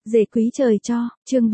Dề quý trời cho, chương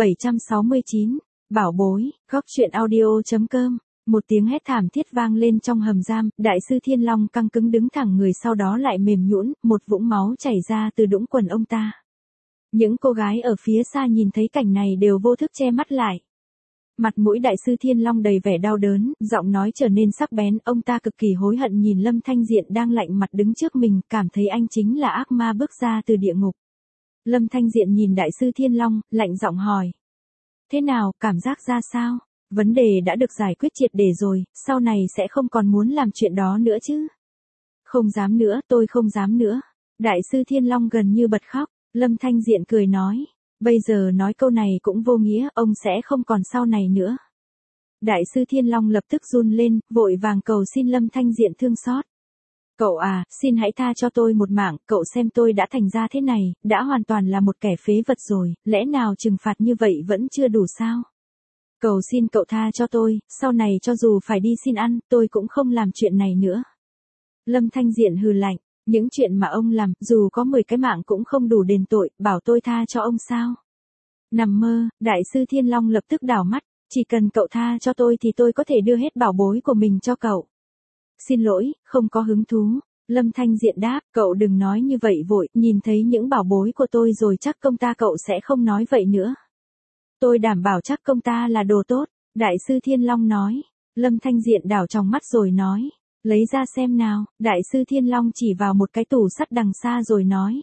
769, bảo bối, góc truyện audio.com. Một tiếng hét thảm thiết vang lên trong hầm giam, đại sư Thiên Long căng cứng đứng thẳng người sau đó lại mềm nhũn, một vũng máu chảy ra từ đũng quần ông ta. Những cô gái ở phía xa nhìn thấy cảnh này đều vô thức che mắt lại. Mặt mũi đại sư Thiên Long đầy vẻ đau đớn, giọng nói trở nên sắc bén, ông ta cực kỳ hối hận nhìn Lâm Thanh Diện đang lạnh mặt đứng trước mình, cảm thấy anh chính là ác ma bước ra từ địa ngục. Lâm Thanh Diện nhìn đại sư Thiên Long, lạnh giọng hỏi. Thế nào, cảm giác ra sao? Vấn đề đã được giải quyết triệt để rồi, sau này sẽ không còn muốn làm chuyện đó nữa chứ? Không dám nữa, tôi không dám nữa. Đại sư Thiên Long gần như bật khóc, Lâm Thanh Diện cười nói. Bây giờ nói câu này cũng vô nghĩa, ông sẽ không còn sau này nữa. Đại sư Thiên Long lập tức run lên, vội vàng cầu xin Lâm Thanh Diện thương xót. Cậu à, xin hãy tha cho tôi một mạng, cậu xem tôi đã thành ra thế này, đã hoàn toàn là một kẻ phế vật rồi, lẽ nào trừng phạt như vậy vẫn chưa đủ sao? Cầu xin cậu tha cho tôi, sau này cho dù phải đi xin ăn, tôi cũng không làm chuyện này nữa. Lâm Thanh Diện hừ lạnh, những chuyện mà ông làm, dù có 10 cái mạng cũng không đủ đền tội, bảo tôi tha cho ông sao? Nằm mơ, đại sư Thiên Long lập tức đảo mắt, chỉ cần cậu tha cho tôi thì tôi có thể đưa hết bảo bối của mình cho cậu. Xin lỗi, không có hứng thú. Lâm Thanh Diện đáp, cậu đừng nói như vậy vội, nhìn thấy những bảo bối của tôi rồi chắc công ta cậu sẽ không nói vậy nữa. Tôi đảm bảo chắc công ta là đồ tốt, đại sư Thiên Long nói. Lâm Thanh Diện đảo trong mắt rồi nói, lấy ra xem nào, đại sư Thiên Long chỉ vào một cái tủ sắt đằng xa rồi nói.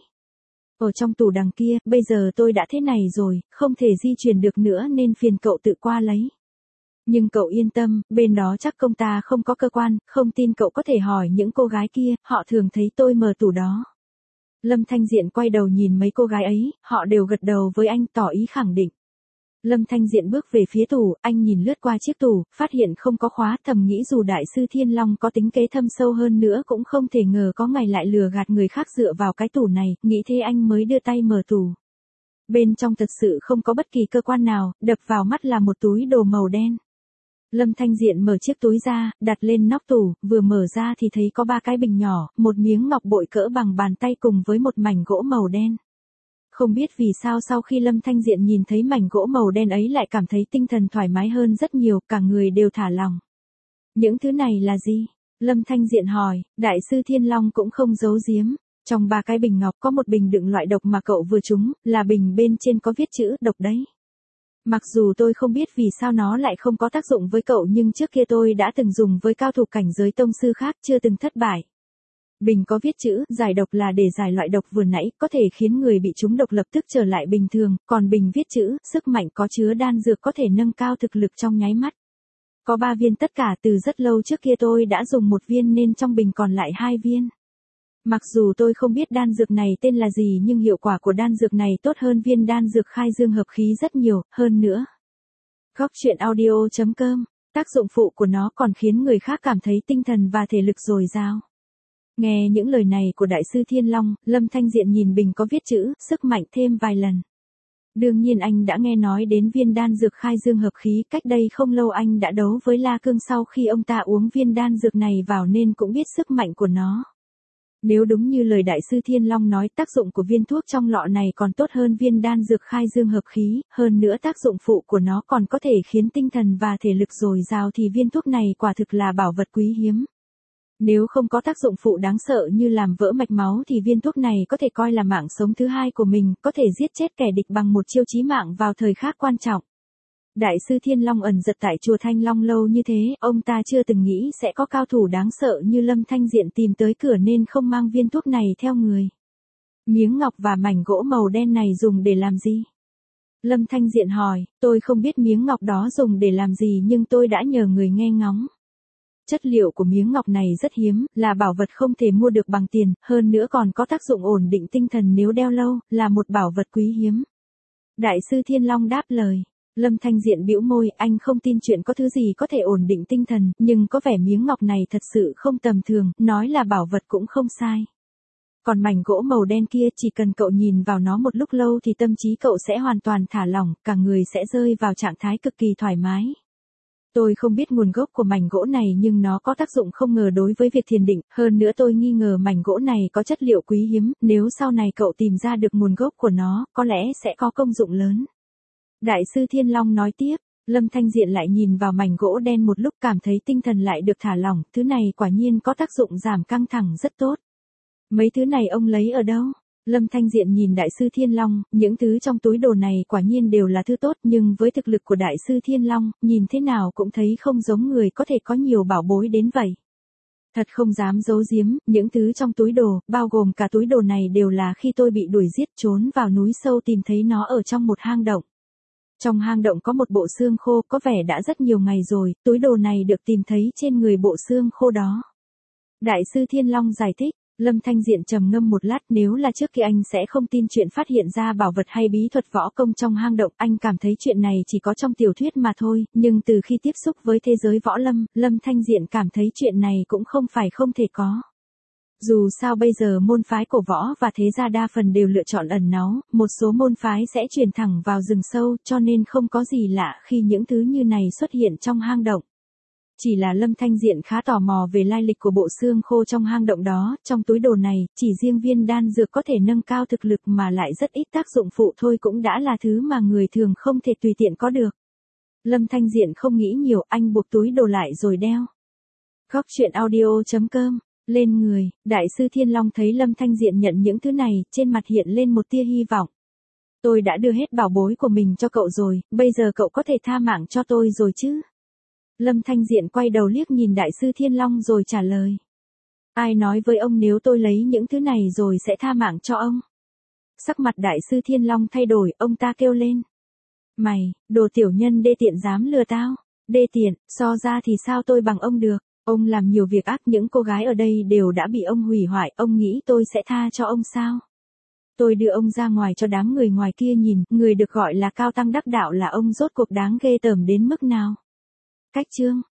Ở trong tủ đằng kia, bây giờ tôi đã thế này rồi, không thể di chuyển được nữa nên phiền cậu tự qua lấy. Nhưng cậu yên tâm, bên đó chắc công ta không có cơ quan, không tin cậu có thể hỏi những cô gái kia, họ thường thấy tôi mở tủ đó. Lâm Thanh Diện quay đầu nhìn mấy cô gái ấy, họ đều gật đầu với anh tỏ ý khẳng định. Lâm Thanh Diện bước về phía tủ, anh nhìn lướt qua chiếc tủ, phát hiện không có khóa, thầm nghĩ dù đại sư Thiên Long có tính kế thâm sâu hơn nữa cũng không thể ngờ có ngày lại lừa gạt người khác dựa vào cái tủ này, nghĩ thế anh mới đưa tay mở tủ. Bên trong thật sự không có bất kỳ cơ quan nào, đập vào mắt là một túi đồ màu đen. Lâm Thanh Diện mở chiếc túi ra, đặt lên nóc tủ, vừa mở ra thì thấy có 3 cái bình nhỏ, một miếng ngọc bội cỡ bằng bàn tay cùng với một mảnh gỗ màu đen. Không biết vì sao sau khi Lâm Thanh Diện nhìn thấy mảnh gỗ màu đen ấy lại cảm thấy tinh thần thoải mái hơn rất nhiều, cả người đều thả lỏng. Những thứ này là gì? Lâm Thanh Diện hỏi, đại sư Thiên Long cũng không giấu giếm. Trong 3 cái bình ngọc có một bình đựng loại độc mà cậu vừa trúng, là bình bên trên có viết chữ độc đấy. Mặc dù tôi không biết vì sao nó lại không có tác dụng với cậu nhưng trước kia tôi đã từng dùng với cao thủ cảnh giới tông sư khác chưa từng thất bại. Bình có viết chữ, giải độc là để giải loại độc vừa nãy, có thể khiến người bị trúng độc lập tức trở lại bình thường, còn bình viết chữ, sức mạnh có chứa đan dược có thể nâng cao thực lực trong nháy mắt. Có 3 viên tất cả, từ rất lâu trước kia tôi đã dùng 1 viên nên trong bình còn lại 2 viên. Mặc dù tôi không biết đan dược này tên là gì nhưng hiệu quả của đan dược này tốt hơn viên đan dược khai dương hợp khí rất nhiều, hơn nữa. Góc truyện audio.com, tác dụng phụ của nó còn khiến người khác cảm thấy tinh thần và thể lực dồi dào. Nghe những lời này của đại sư Thiên Long, Lâm Thanh Diện nhìn bình có viết chữ, sức mạnh thêm vài lần. Đương nhiên anh đã nghe nói đến viên đan dược khai dương hợp khí, cách đây không lâu anh đã đấu với La Cương sau khi ông ta uống viên đan dược này vào nên cũng biết sức mạnh của nó. Nếu đúng như lời đại sư Thiên Long nói, tác dụng của viên thuốc trong lọ này còn tốt hơn viên đan dược khai dương hợp khí, hơn nữa tác dụng phụ của nó còn có thể khiến tinh thần và thể lực dồi dào thì viên thuốc này quả thực là bảo vật quý hiếm. Nếu không có tác dụng phụ đáng sợ như làm vỡ mạch máu thì viên thuốc này có thể coi là mạng sống thứ hai của mình, có thể giết chết kẻ địch bằng một chiêu chí mạng vào thời khắc quan trọng. Đại sư Thiên Long ẩn giật tại chùa Thanh Long lâu như thế, ông ta chưa từng nghĩ sẽ có cao thủ đáng sợ như Lâm Thanh Diện tìm tới cửa nên không mang viên thuốc này theo người. Miếng ngọc và mảnh gỗ màu đen này dùng để làm gì? Lâm Thanh Diện hỏi, tôi không biết miếng ngọc đó dùng để làm gì nhưng tôi đã nhờ người nghe ngóng. Chất liệu của miếng ngọc này rất hiếm, là bảo vật không thể mua được bằng tiền, hơn nữa còn có tác dụng ổn định tinh thần nếu đeo lâu, là một bảo vật quý hiếm. Đại sư Thiên Long đáp lời. Lâm Thanh Diện bĩu môi, anh không tin chuyện có thứ gì có thể ổn định tinh thần, nhưng có vẻ miếng ngọc này thật sự không tầm thường, nói là bảo vật cũng không sai. Còn mảnh gỗ màu đen kia, chỉ cần cậu nhìn vào nó một lúc lâu thì tâm trí cậu sẽ hoàn toàn thả lỏng, cả người sẽ rơi vào trạng thái cực kỳ thoải mái. Tôi không biết nguồn gốc của mảnh gỗ này nhưng nó có tác dụng không ngờ đối với việc thiền định, hơn nữa tôi nghi ngờ mảnh gỗ này có chất liệu quý hiếm, nếu sau này cậu tìm ra được nguồn gốc của nó, có lẽ sẽ có công dụng lớn. Đại sư Thiên Long nói tiếp, Lâm Thanh Diện lại nhìn vào mảnh gỗ đen một lúc cảm thấy tinh thần lại được thả lỏng, thứ này quả nhiên có tác dụng giảm căng thẳng rất tốt. Mấy thứ này ông lấy ở đâu? Lâm Thanh Diện nhìn Đại sư Thiên Long, những thứ trong túi đồ này quả nhiên đều là thứ tốt nhưng với thực lực của Đại sư Thiên Long, nhìn thế nào cũng thấy không giống người có thể có nhiều bảo bối đến vậy. Thật không dám giấu giếm, những thứ trong túi đồ, bao gồm cả túi đồ này đều là khi tôi bị đuổi giết trốn vào núi sâu tìm thấy nó ở trong một hang động. Trong hang động có một bộ xương khô có vẻ đã rất nhiều ngày rồi, túi đồ này được tìm thấy trên người bộ xương khô đó. Đại sư Thiên Long giải thích. Lâm Thanh Diện trầm ngâm một lát, nếu là trước kia anh sẽ không tin chuyện phát hiện ra bảo vật hay bí thuật võ công trong hang động, anh cảm thấy chuyện này chỉ có trong tiểu thuyết mà thôi, nhưng từ khi tiếp xúc với thế giới võ lâm, Lâm Thanh Diện cảm thấy chuyện này cũng không phải không thể có. Dù sao bây giờ môn phái cổ võ và thế gia đa phần đều lựa chọn ẩn náu, một số môn phái sẽ truyền thẳng vào rừng sâu, cho nên không có gì lạ khi những thứ như này xuất hiện trong hang động. Chỉ là Lâm Thanh Diện khá tò mò về lai lịch của bộ xương khô trong hang động đó, trong túi đồ này, chỉ riêng viên đan dược có thể nâng cao thực lực mà lại rất ít tác dụng phụ thôi cũng đã là thứ mà người thường không thể tùy tiện có được. Lâm Thanh Diện không nghĩ nhiều, anh buộc túi đồ lại rồi đeo. Góc truyện audio.com, lên người, Đại sư Thiên Long thấy Lâm Thanh Diện nhận những thứ này, trên mặt hiện lên một tia hy vọng. Tôi đã đưa hết bảo bối của mình cho cậu rồi, bây giờ cậu có thể tha mạng cho tôi rồi chứ? Lâm Thanh Diện quay đầu liếc nhìn Đại sư Thiên Long rồi trả lời. Ai nói với ông nếu tôi lấy những thứ này rồi sẽ tha mạng cho ông? Sắc mặt Đại sư Thiên Long thay đổi, ông ta kêu lên. Mày, đồ tiểu nhân đê tiện dám lừa tao? Đê tiện, so ra thì sao tôi bằng ông được? Ông làm nhiều việc ác, những cô gái ở đây đều đã bị ông hủy hoại, ông nghĩ tôi sẽ tha cho ông sao? Tôi đưa ông ra ngoài cho đám người ngoài kia nhìn, người được gọi là cao tăng đắc đạo là ông rốt cuộc đáng ghê tởm đến mức nào? Cách chương